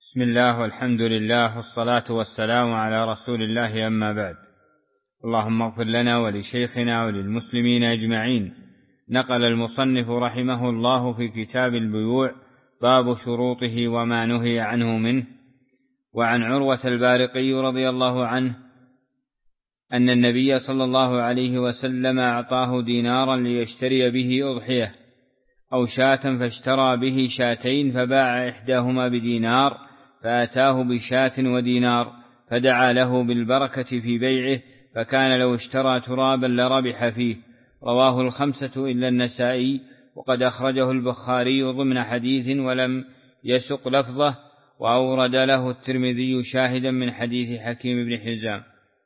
بسم الله والحمد لله والصلاة والسلام على رسول الله، أما بعد. اللهم اغفر لنا ولشيخنا وللمسلمين أجمعين. نقل المصنف رحمه الله في كتاب البيوع باب شروطه وما نهي عنه منه. وعن عروة البارقي رضي الله عنه أن النبي صلى الله عليه وسلم أعطاه دينارا ليشتري به أضحية أو شاة، فاشترى به شاتين، فباع إحداهما بدينار فأتاه بشاة ودينار، فدعا له بالبركة في بيعه، فكان لو اشترى ترابا لربح فيه. رواه الخمسة إلا النسائي، وقد أخرجه البخاري ضمن حديث ولم يسق لفظه، وأورد له الترمذي شاهدا من حديث حكيم بن حزام.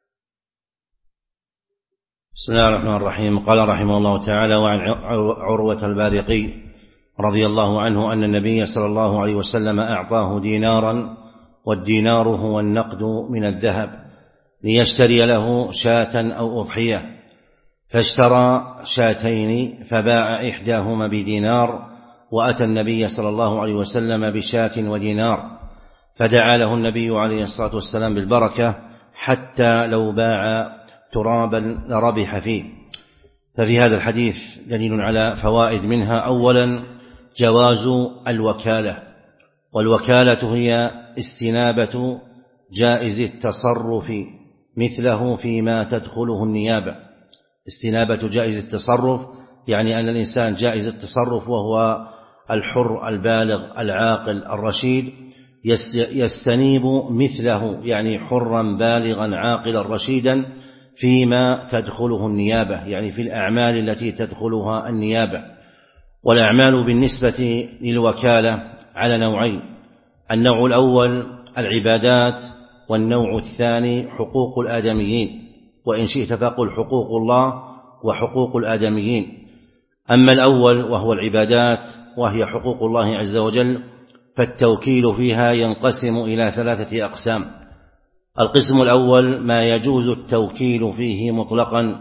بسم الله الرحمن الرحيم. قال رحمه الله تعالى: وعن عروة البارقي رضي الله عنه أن النبي صلى الله عليه وسلم أعطاه دينارا، والدينار هو النقد من الذهب، ليشتري له شاة أو أضحية، فاشترى شاتين فباع إحداهما بدينار، وأتى النبي صلى الله عليه وسلم بشاة ودينار، فدعا له النبي عليه الصلاة والسلام بالبركة، حتى لو باع ترابا لربح فيه. ففي هذا الحديث دليل على فوائد، منها أولا جواز الوكالة، والوكالة هي استنابة جائز التصرف مثله فيما تدخله النيابة. استنابة جائز التصرف يعني أن الإنسان جائز التصرف وهو الحر البالغ العاقل الرشيد، يستنيب مثله يعني حرا بالغا عاقلا رشيدا فيما تدخله النيابة، يعني في الأعمال التي تدخلها النيابة. والأعمال بالنسبة للوكالة على نوعين: النوع الأول العبادات، والنوع الثاني حقوق الآدميين، وإن شئت فقل حقوق الله وحقوق الآدميين. أما الأول وهو العبادات، وهي حقوق الله عز وجل، فالتوكيل فيها ينقسم إلى ثلاثة أقسام. القسم الأول ما يجوز التوكيل فيه مطلقا،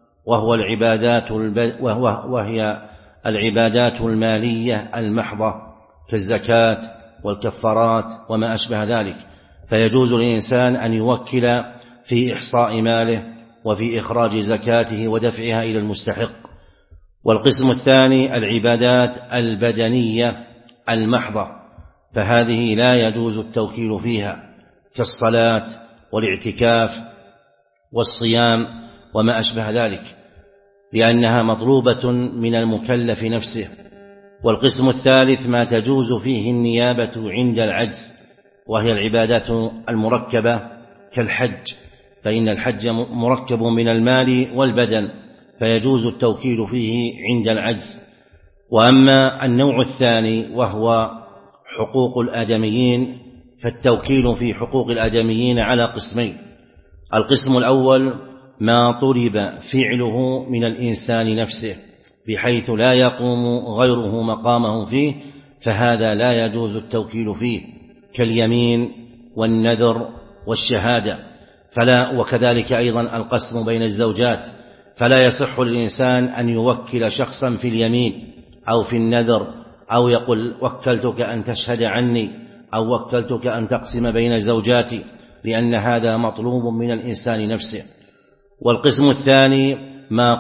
وهي العبادات المالية المحضة كالزكاة والكفارات وما أشبه ذلك، فيجوز للإنسان أن يوكل في إحصاء ماله وفي إخراج زكاته ودفعها إلى المستحق. والقسم الثاني العبادات البدنية المحضة، فهذه لا يجوز التوكيل فيها كالصلاة والاعتكاف والصيام وما أشبه ذلك، لأنها مطلوبة من المكلف نفسه. والقسم الثالث ما تجوز فيه النيابة عند العجز، وهي العبادات المركبة كالحج، فإن الحج مركب من المال والبدن، فيجوز التوكيل فيه عند العجز. وأما النوع الثاني وهو حقوق الآدميين، فالتوكيل في حقوق الآدميين على قسمين: القسم الأول ما طلب فعله من الإنسان نفسه بحيث لا يقوم غيره مقامه فيه، فهذا لا يجوز التوكيل فيه كاليمين والنذر والشهادة. وكذلك أيضا القسم بين الزوجات، فلا يصح للإنسان أن يوكل شخصا في اليمين أو في النذر، أو يقول وكلتك أن تشهد عني، أو وكلتك أن تقسم بين زوجاتي، لأن هذا مطلوب من الإنسان نفسه. والقسم الثاني ما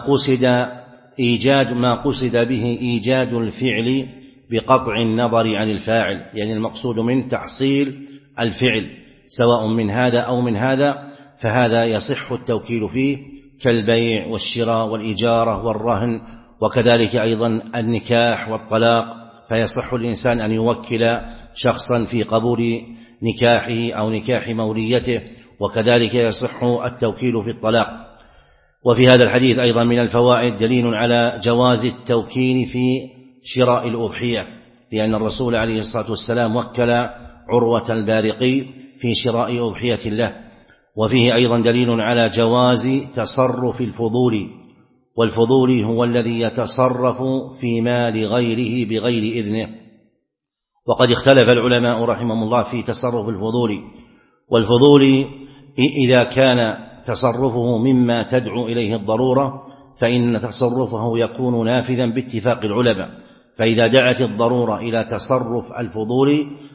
قصد به إيجاد الفعل بقطع النظر عن الفاعل، يعني المقصود من تحصيل الفعل سواء من هذا أو من هذا، فهذا يصح التوكيل فيه كالبيع والشراء والإجارة والرهن، وكذلك أيضا النكاح والطلاق، فيصح الإنسان أن يوكل شخصا في قبول نكاحه أو نكاح موليته، وكذلك يصح التوكيل في الطلاق. وفي هذا الحديث أيضا من الفوائد دليل على جواز التوكيل في شراء الأضحية، لأن الرسول عليه الصلاة والسلام وكل عروة البارقي في شراء أضحية له. وفيه أيضا دليل على جواز تصرف الفضول، والفضول هو الذي يتصرف في مال غيره بغير إذنه. وقد اختلف العلماء رحمهم الله في تصرف الفضول، والفضول إذا كان تصرفه مما تدعو إليه الضرورة فإن تصرفه يكون نافذا باتفاق العلماء، فإذا دعت الضرورة إلى تصرف الفضول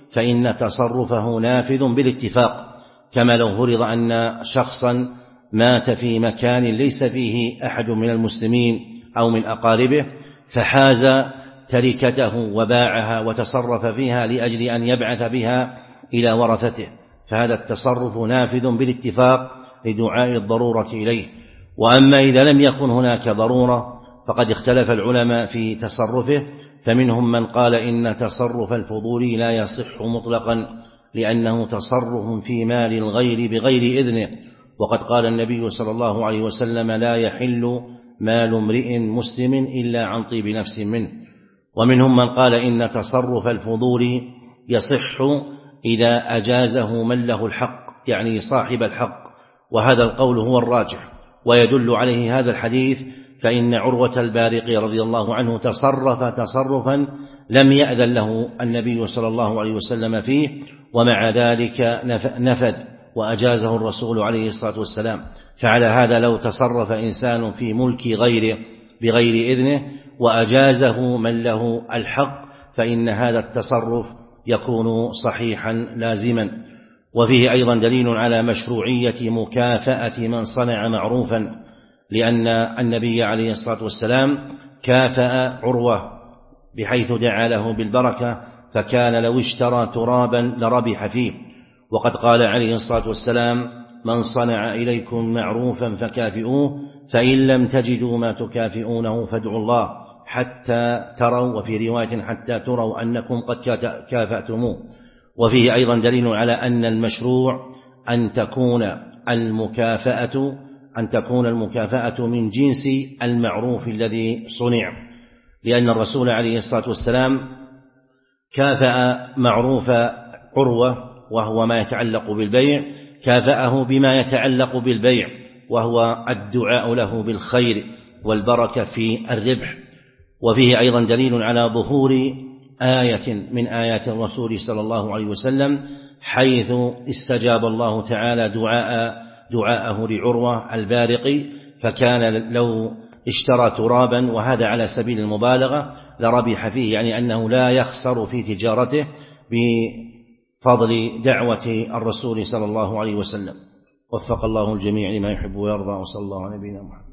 فإن تصرفه نافذ بالاتفاق، كما لو فرض أن شخصا مات في مكان ليس فيه أحد من المسلمين أو من أقاربه، فحاز تركته وباعها وتصرف فيها لأجل أن يبعث بها إلى ورثته، فهذا التصرف نافذ بالاتفاق لدعاء الضرورة إليه. وأما إذا لم يكن هناك ضرورة فقد اختلف العلماء في تصرفه، فمنهم من قال إن تصرف الفضول لا يصح مطلقا لأنه تصرف في مال الغير بغير إذنه، وقد قال النبي صلى الله عليه وسلم: لا يحل مال امرئ مسلم إلا عن طيب نفس منه. ومنهم من قال إن تصرف الفضول يصح إذا أجازه من له الحق، يعني صاحب الحق، وهذا القول هو الراجح، ويدل عليه هذا الحديث، فإن عروة البارقي رضي الله عنه تصرف تصرفا لم يأذن له النبي صلى الله عليه وسلم فيه، ومع ذلك نفذ وأجازه الرسول عليه الصلاة والسلام. فعلى هذا لو تصرف إنسان في ملك غيره بغير إذنه وأجازه من له الحق فإن هذا التصرف يكون صحيحا لازما. وفيه أيضا دليل على مشروعية مكافأة من صنع معروفا، لأن النبي عليه الصلاة والسلام كافأ عروة بحيث دعا له بالبركة، فكان لو اشترى ترابا لربح فيه. وقد قال عليه الصلاة والسلام: من صنع إليكم معروفا فكافئوه، فإن لم تجدوا ما تكافئونه فادعوا الله حتى تروا، وفي رواية حتى تروا أنكم قد كافأتموه. وفيه أيضا دليل على أن المشروع أن تكون المكافأة من جنس المعروف الذي صنع، لأن الرسول عليه الصلاة والسلام كافأ معروف عروة وهو ما يتعلق بالبيع، كافأه بما يتعلق بالبيع وهو الدعاء له بالخير والبركة في الربح. وفيه أيضا دليل على ظهور آية من آيات الرسول صلى الله عليه وسلم، حيث استجاب الله تعالى دعاءه لعروة البارقي، فكان لو اشترى ترابا، وهذا على سبيل المبالغة، لربح فيه، يعني أنه لا يخسر في تجارته بفضل دعوة الرسول صلى الله عليه وسلم. وفق الله الجميع لما يحب ويرضى، وصلى الله على نبينا محمد.